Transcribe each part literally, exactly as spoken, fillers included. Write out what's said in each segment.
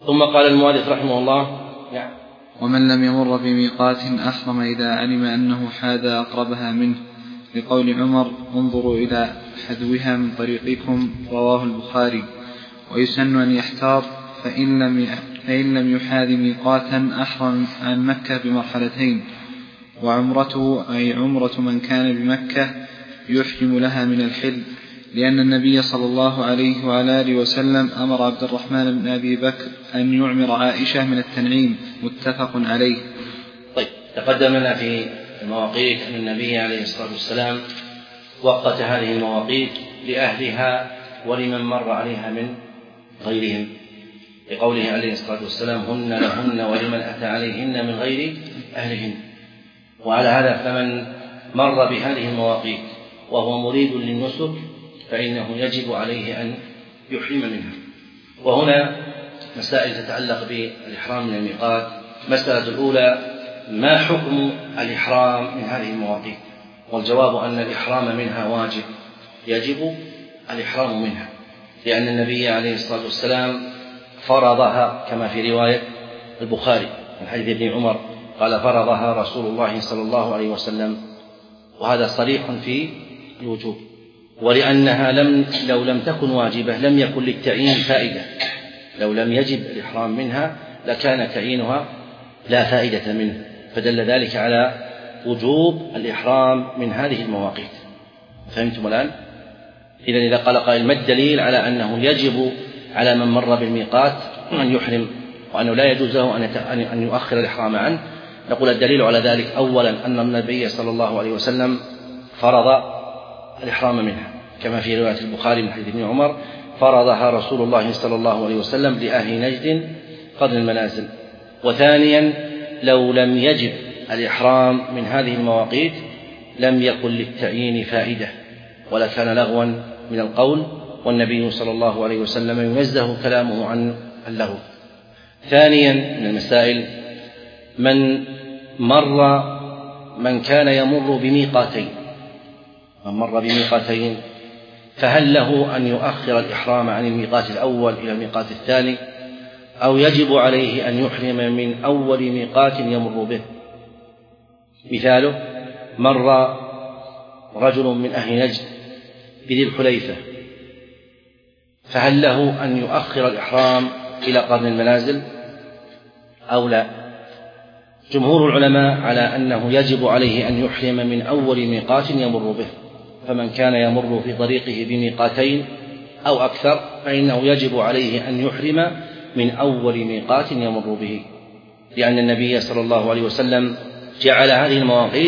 ثم قال المؤلف رحمه الله: يعني ومن لم يمر بميقات أحرم إذا علم أنه حاذ أقربها منه، لقول عمر: انظروا إلى حذوها من طريقكم، رواه البخاري. ويسن أن يحتاط، فإن لم فإن لم يحاذ ميقاتا أحرم عن مكة بمرحلتين، وعمرته أي عمرة من كان بمكة يحرم لها من الحل، لأن النبي صلى الله عليه وعلى آله وسلم أمر عبد الرحمن بن أبي بكر أن يعمر عائشة من التنعيم، متفق عليه. طيب، تقدم لنا في المواقيت أن النبي عليه الصلاة والسلام وقت هذه المواقيت لأهلها ولمن مر عليها من غيرهم، لقوله عليه الصلاة والسلام: هن لهن ولمن أتى عليهن من غير أهلهن. وعلى هذا فمن مر بهذه المواقيت وهو مريد للنسك فإنه يجب عليه أن يحرم منها. وهنا مسائل تتعلق بالإحرام من الميقات. مسألة الأولى: ما حكم الإحرام من هذه المواقيت؟ والجواب أن الإحرام منها واجب، يجب الإحرام منها، لأن النبي عليه الصلاة والسلام فرضها، كما في رواية البخاري من حديث ابن عمر قال: فرضها رسول الله صلى الله عليه وسلم، وهذا صريح في الوجوب. ولأنها لم لو لم تكن واجبة لم يكن للتعيين فائدة، لو لم يجب الإحرام منها لكان تعيينها لا فائدة منه، فدل ذلك على وجوب الإحرام من هذه المواقيت. فهمتم الآن؟ إذن إذا قال قائل: ما الدليل على أنه يجب على من مر بالميقات أن يحرم وأنه لا يجوز له أن يؤخر الإحرام عنه؟ نقول: الدليل على ذلك أولا أن النبي صلى الله عليه وسلم فرض الإحرام منها، كما في رواية البخاري من حديث ابن عمر: فرضها رسول الله صلى الله عليه وسلم لأهل نجد قرن المنازل. وثانيا: لو لم يجب الإحرام من هذه المواقيت لم يكن للتعيين فائدة ولكان لغوا من القول، والنبي صلى الله عليه وسلم ينزه كلامه عن اللغو. ثانيا من المسائل: من مر من كان يمر بميقاتين من مر بميقاتين فهل له أن يؤخر الإحرام عن الميقات الأول إلى الميقات الثاني، أو يجب عليه أن يحرم من أول ميقات يمر به؟ مثاله: مر رجل من أهل نجد بذي الحليفة، فهل له أن يؤخر الإحرام إلى قرن المنازل أو لا؟ جمهور العلماء على أنه يجب عليه أن يحرم من أول ميقات يمر به، فمن كان يمر في طريقه بميقاتين أو أكثر فإنه يجب عليه أن يحرم من أول ميقات يمر به، لأن النبي صلى الله عليه وسلم جعل هذه المواقيت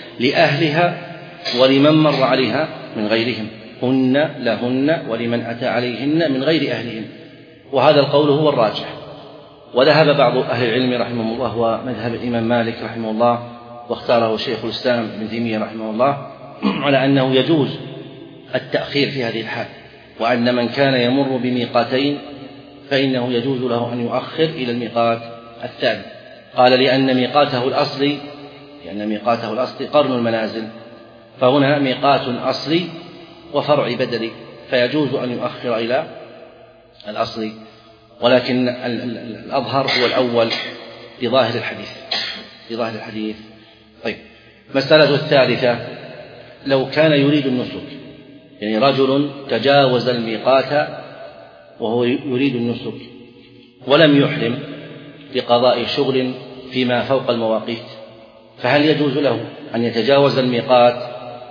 لأهلها ولمن مر عليها من غيرهم، هن لهن ولمن أتى عليهن من غير أهلهم. وهذا القول هو الراجح. وذهب بعض أهل العلم رحمه الله ومذهب الإمام مالك رحمه الله واختاره شيخ الإسلام ابن تيمية رحمه الله على أنه يجوز التأخير في هذه الحال، وأن من كان يمر بميقاتين فإنه يجوز له أن يؤخر إلى الميقات الثاني. قال: لأن ميقاته الأصلي لأن ميقاته الأصلي قرن المنازل، فهنا ميقات أصلي وفرع بدلي، فيجوز أن يؤخر إلى الأصلي، ولكن الأظهر هو الأول بظاهر الحديث بظاهر الحديث طيب، مسألة الثالثة: لو كان يريد النسك، يعني رجل تجاوز الميقات وهو يريد النسك ولم يحرم لقضاء شغل فيما فوق المواقيت، فهل يجوز له أن يتجاوز الميقات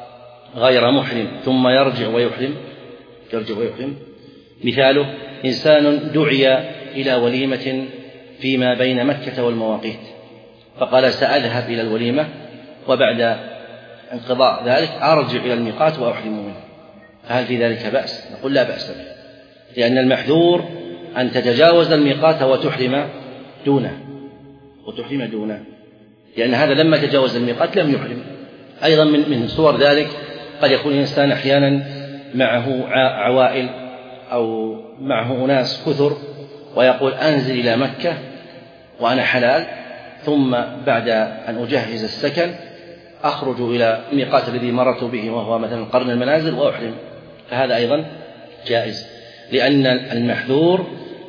غير محرم ثم يرجع ويحرم يرجع ويحرم؟ مثاله: إنسان دعي إلى وليمة فيما بين مكة والمواقيت، فقال: سأذهب إلى الوليمة وبعد انقضاء ذلك أرجع إلى الميقات وأحرم منه، فهل في ذلك بأس؟ نقول: لا بأس به، لأن المحذور أن تتجاوز الميقات وتحرم دونه وتحرم دونه لأن هذا لما تجاوز الميقات لم يحرم. أيضا من من صور ذلك قد يكون الإنسان أحيانا معه عوائل أو معه أناس كثر ويقول: أنزل إلى مكة وأنا حلال، ثم بعد أن أجهز السكن أخرج إلى الميقات الذي مررت به وهو مثلا قرن المنازل وأحرم، فهذا أيضا جائز، لأن المحذور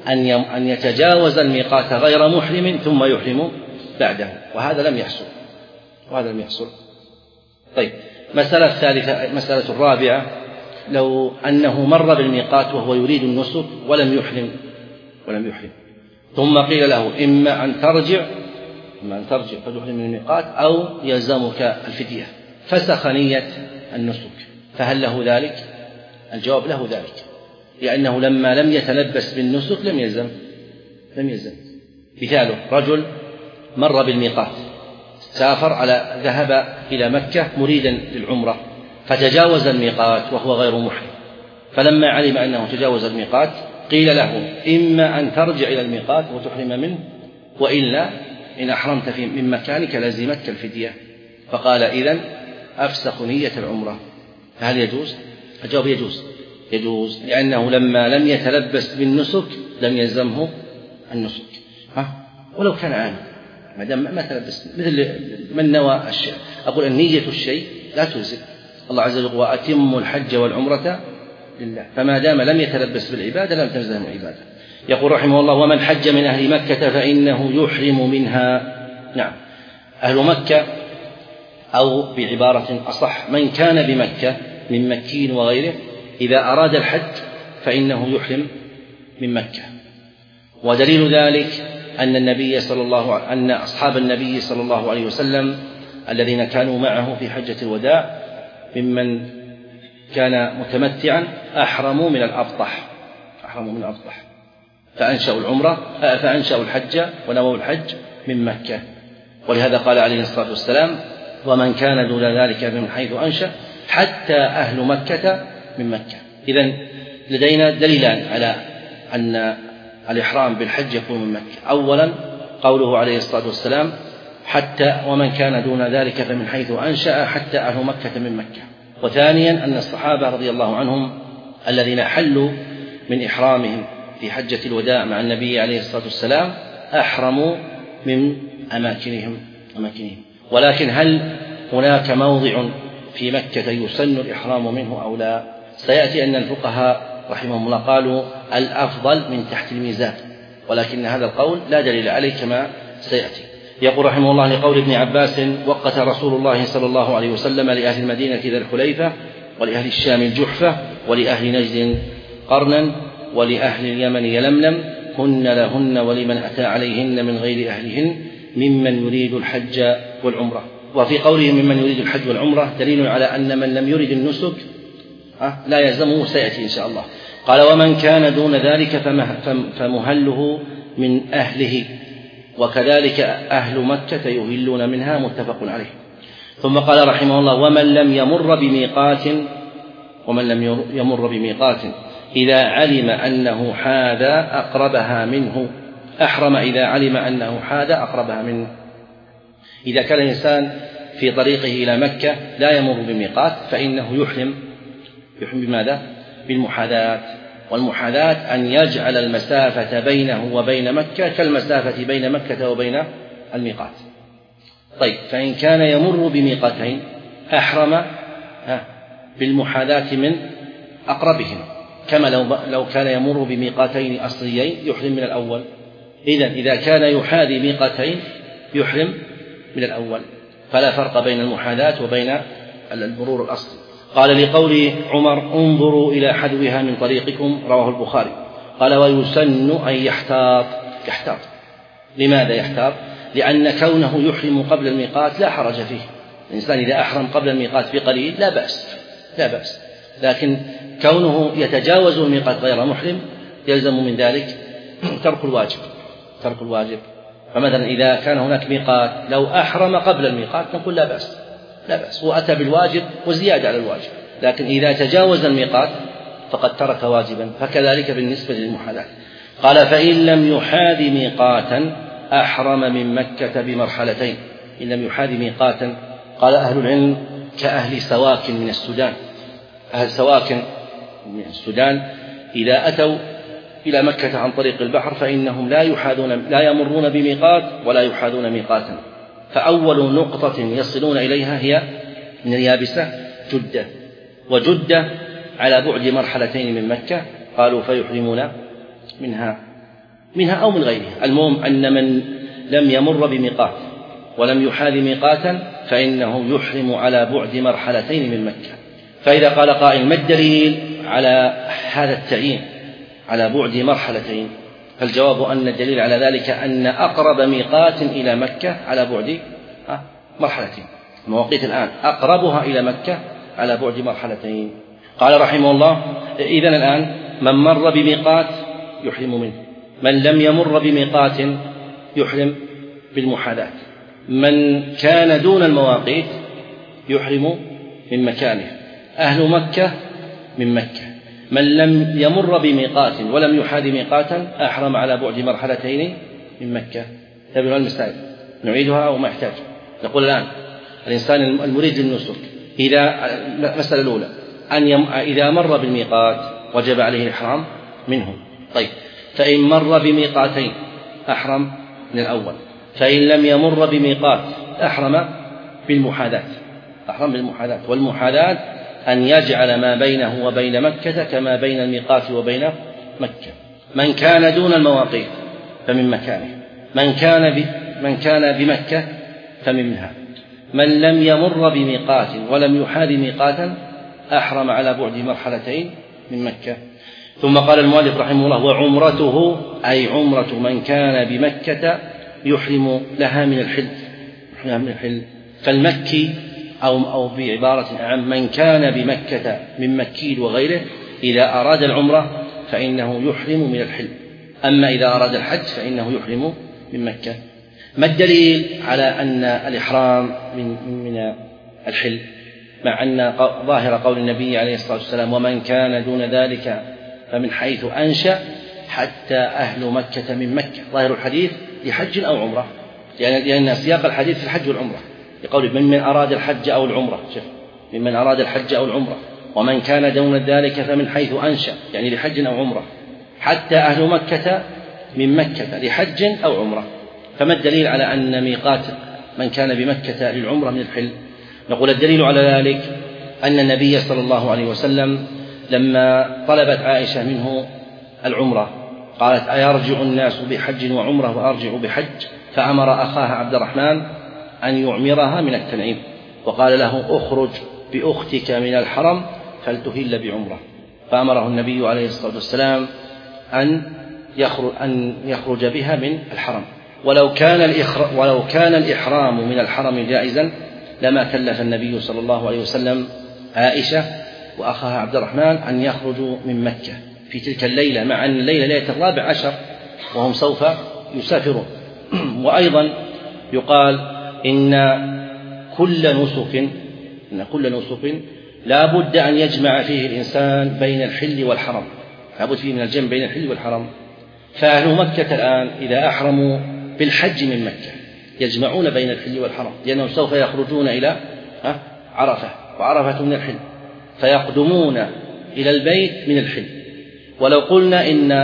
أن يتجاوز الميقات غير محرم ثم يحرم بعده، وهذا لم يحصل وهذا لم يحصل. طيب، مسألة الثالثة، مسألة الرابعة، لو أنه مر بالميقات وهو يريد النسك ولم يحرم ولم يحرم ثم قيل له إما أن ترجع إما أن ترجع فتحرم من الميقات أو يلزمك الفدية، فسخ نية النسك، فهل له ذلك؟ الجواب له ذلك، لأنه لما لم يتلبس بالنسك لم يلزم لم يلزم. مثاله: رجل مر بالميقات، سافر على ذهب إلى مكة مريدا للعمرة، فتجاوز الميقات وهو غير محرم، فلما علم أنه تجاوز الميقات قيل له: إما أن ترجع إلى الميقات وتحرم منه، وإلا إن أحرمت في من مكانك لزمتك الفدية. فقال: إذن أفسخ نية العمرة. فهل يجوز؟ الجواب: يجوز يجوز لأنه لما لم يتلبس بالنسك لم يلزمه النسك، ها؟ ولو كان عام ما دام ما تلبس، مثل من نوى الشيء. أقول النية الشيء لا تلزم. الله عز وجل: وأتموا الحج والعمرة لله، فما دام لم يتلبس بالعبادة لم تلزم العبادة. يقول رحمه الله: ومن حج من أهل مكة فإنه يحرم منها. نعم، أهل مكة، أو بعبارة أصح من كان بمكة من مكين وغيره، إذا أراد الحج فإنه يحرم من مكة. ودليل ذلك أن النبي صلى الله عليه أن أصحاب النبي صلى الله عليه وسلم الذين كانوا معه في حجة الوداع ممن كان متمتعا أحرموا من الأبطح أحرموا من الأبطح فأنشأوا العمرة فأنشأوا الحج ونووا الحج من مكة. ولهذا قال عليه الصلاة والسلام: ومن كان دون ذلك من حيث أنشأ حتى أهل مكة من مكة. إذن لدينا دليلان على أن الإحرام بالحج يكون من مكة. أولا قوله عليه الصلاة والسلام: حتى ومن كان دون ذلك فمن حيث أنشأ حتى أهل مكة من مكة. وثانيا أن الصحابة رضي الله عنهم الذين حلوا من إحرامهم في حجة الوداع مع النبي عليه الصلاة والسلام أحرموا من أماكنهم أماكنهم ولكن هل هناك موضع في مكة يسن الإحرام منه أو لا؟ سيأتي أن الفقهاء رحمهم الله قالوا الأفضل من تحت الميزان، ولكن هذا القول لا دليل عليه كما سيأتي. يقول رحمه الله: لقول ابن عباس: وقت رسول الله صلى الله عليه وسلم لأهل المدينة ذا الحليفة، ولأهل الشام الجحفة، ولأهل نجد قرنا، ولأهل اليمن يلملم، هن لهن ولمن أتى عليهن من غير أهلهن ممن يريد الحج والعمرة. وفي قوله ممن يريد الحج والعمرة دليل على أن من لم يرد النسك لا يلزمه، سيأتي إن شاء الله. قال: ومن كان دون ذلك فمهله من أهله، وكذلك أهل مكة يهلون منها، متفق عليه. ثم قال رحمه الله: ومن لم يمر بميقات ومن لم يمر بميقات إذا علم أنه حاذ أقربها منه أحرم إذا علم أنه حاذ أقربها منه. إذا كان الإنسان في طريقه إلى مكة لا يمر بميقات فإنه يحرم يحرم بماذا؟ بالمحاذاة. والمحاذاة أن يجعل المسافة بينه وبين مكة كالمسافة بين مكة وبين الميقات. طيب، فإن كان يمر بميقاتين أحرم بالمحاذاة من أقربهم، كما لو لو كان يمر بميقاتين أصليين يحرم من الأول. إذن إذا كان يحاذي ميقاتين يحرم من الأول، فلا فرق بين المحاذاة وبين المرور الأصلي. قال: لقول عمر: انظروا إلى حذوها من طريقكم، رواه البخاري. قال: ويسن أن يحتاط يحتاط لماذا يحتاط؟ لأن كونه يحرم قبل الميقات لا حرج فيه. الإنسان إذا أحرم قبل الميقات بقليل لا بأس لا بأس لكن كونه يتجاوز الميقات غير محرم يلزم من ذلك ترك الواجب ترك الواجب فمثلا إذا كان هناك ميقات لو أحرم قبل الميقات نقول لا بأس لا بأس وأتى بالواجب وزيادة على الواجب، لكن إذا تجاوز الميقات فقد ترك واجبا. فكذلك بالنسبة للمحاذاة. قال: فإن لم يحاذ ميقاتا أحرم من مكة بمرحلتين. إن لم يحاذ ميقاتا، قال أهل العلم كأهل سواكن من السودان. أهل سواكن من السودان إذا أتوا إلى مكة عن طريق البحر فإنهم لا يحاذون لا يمرون بميقات ولا يحاذون ميقاتا. فأول نقطة يصلون إليها هي من اليابسة جدة، وجدة على بعد مرحلتين من مكة، قالوا فيحرمون منها منها أو من غيرها. المهم أن من لم يمر بميقات ولم يحاذ ميقاتا فإنه يحرم على بعد مرحلتين من مكة. فإذا قال قائل ما الدليل على هذا التعيين على بعد مرحلتين؟ فالجواب أن الدليل على ذلك أن أقرب ميقات إلى مكة على بعد مرحلتين. المواقيت الآن أقربها إلى مكة على بعد مرحلتين. قال رحمه الله: إذن الآن من مر بميقات يحرم منه، من لم يمر بميقات يحرم بالمحاذاة، من كان دون المواقيت يحرم من مكانه. أهل مكة من مكة، من لم يمر بميقات ولم يحاذ ميقاتا أحرم على بعد مرحلتين من مكة. تبين المسائل نعيدها أو ما يحتاج؟ نقول الآن الإنسان المريد للنسك إذا المسألة الأولى أن يم... إذا مر بالميقات وجب عليه الإحرام منه. طيب، فإن مر بميقاتين أحرم من الأول، فإن لم يمر بميقات أحرم بالمحاذاة. أحرم بالمحاذاة، والمحاذاة أن يجعل ما بينه وبين مكة كما بين الميقات وبين مكة. من كان دون المواقيت فمن مكانه، من كان ب... من كان بمكة فمنها، من لم يمر بميقات ولم يحاذ ميقاتا أحرم على بعد مرحلتين من مكة. ثم قال المؤلف رحمه الله: وعمرته أي عمرة من كان بمكة يحرم لها من الحل. من الحل فالمكي أو أو بعبارة أعم من كان بمكة من مكي وغيره إذا أراد العمرة فإنه يحرم من الحل، أما إذا أراد الحج فإنه يحرم من مكة. ما الدليل على أن الإحرام من من الحل، مع أن ظاهر قول النبي عليه الصلاة والسلام: ومن كان دون ذلك فمن حيث أنشأ حتى أهل مكة من مكة. ظاهر الحديث لحج أو عمرة، لأن سياق الحديث في الحج والعمرة، يقول ممن أراد الحج أو العمرة، شوف ممن أراد الحج أو العمرة، ومن كان دون ذلك فمن حيث أنشأ، يعني لحج أو عمرة، حتى أهل مكة من مكة لحج أو عمرة. فما الدليل على أن ميقات من كان بمكة للعمرة من الحل؟ نقول الدليل على ذلك أن النبي صلى الله عليه وسلم لما طلبت عائشة منه العمرة قالت: أيرجع الناس بحج وعمرة وأرجع بحج؟ فأمر أخاها عبد الرحمن أن يعمرها من التنعيم، وقال له: أخرج بأختك من الحرم فلتهل بعمرة. فأمره النبي عليه الصلاة والسلام أن يخرج, أن يخرج بها من الحرم. ولو كان, ولو كان الإحرام من الحرم جائزا لما كلف النبي صلى الله عليه وسلم عائشة وأخاها عبد الرحمن أن يخرجوا من مكة في تلك الليلة، مع أن الليلة ليلة الرابع عشر وهم سوف يسافرون. وأيضا يقال إن كل نسك إن كل نسك لا بد أن يجمع فيه الإنسان بين الحل والحرم، لا بد فيه من الجمع بين الحل والحرم. فأهل مكة الآن إذا أحرموا بالحج من مكة يجمعون بين الحل والحرم، لأنهم سوف يخرجون إلى عرفة، وعرفة من الحل، فيقدمون إلى البيت من الحل. ولو قلنا إن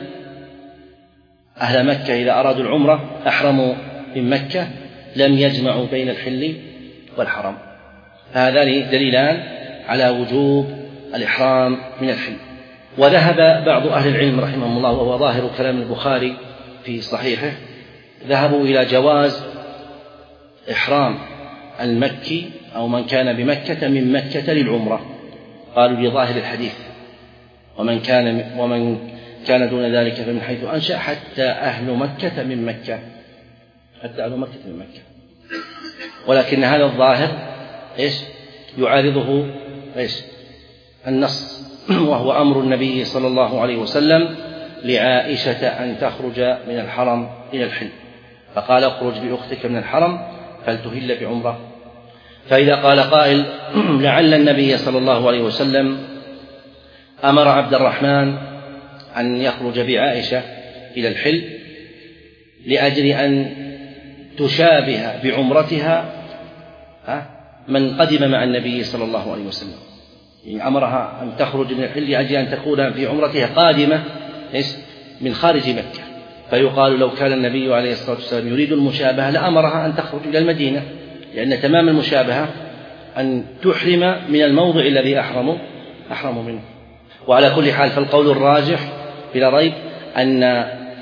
أهل مكة إذا أرادوا العمرة أحرموا من مكة لم يجمعوا بين الحل والحرم. هذان دليلان على وجوب الإحرام من الحل. وذهب بعض أهل العلم رحمهم الله، وهو ظاهر كلام البخاري في صحيحه، ذهبوا إلى جواز إحرام المكي أو من كان بمكة من مكة للعمرة. قالوا بظاهر الحديث: ومن كان ومن كان دون ذلك فمن حيث أنشأ حتى أهل مكة من مكة، حتى أهل مكة من مكة. ولكن هذا الظاهر إيش يعارضه إيش النص، وهو أمر النبي صلى الله عليه وسلم لعائشة أن تخرج من الحرم إلى الحل، فقال: اخرج بأختك من الحرم فلتهل بعمرة. فإذا قال قائل: لعل النبي صلى الله عليه وسلم أمر عبد الرحمن أن يخرج بعائشة إلى الحل لأجل أن تشابه بعمرتها من قدم مع النبي صلى الله عليه وسلم، يعني أمرها أن تخرج من الحل لأجل أن تكون في عمرتها قادمة من خارج مكة. فيقال لو كان النبي عليه الصلاة والسلام يريد المشابهة لأمرها أن تخرج إلى المدينة، لأن تمام المشابهة أن تحرم من الموضع الذي أحرم أحرم منه. وعلى كل حال فالقول الراجح بلا ريب أن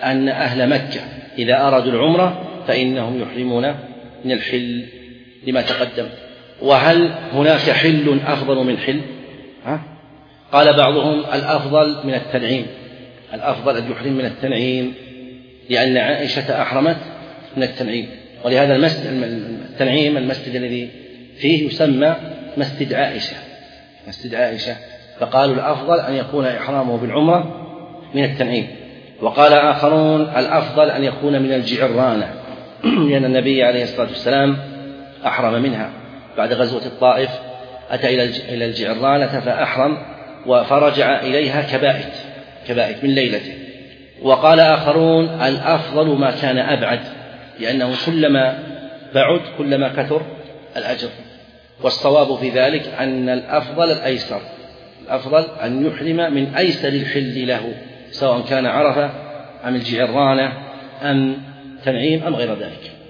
أن أهل مكة إذا أرادوا العمرة فإنهم يحرمون من الحل لما تقدم. وهل هناك حل أفضل من حل؟ ها؟ قال بعضهم الأفضل من التنعيم، الأفضل أن يحرم من التنعيم، لأن عائشة أحرمت من التنعيم، ولهذا المسجد التنعيم المسجد الذي فيه يسمى مسجد عائشة، مسجد عائشة، فقالوا الأفضل أن يكون إحرامه بالعمرة من التنعيم. وقال آخرون الأفضل أن يكون من الجعرانة، لأن النبي عليه الصلاة والسلام أحرم منها بعد غزوة الطائف، أتى إلى الجعرانة فأحرم فرجع إليها كبائت كبائت من ليلته. وقال آخرون الأفضل ما كان أبعد، لأنه كلما بعد كلما كثر الأجر. والصواب في ذلك أن الأفضل الأيسر، الأفضل أن يحرم من أيسر الحل له، سواء كان عرفة أم الجعرانة أم تنعيم أم غير ذلك.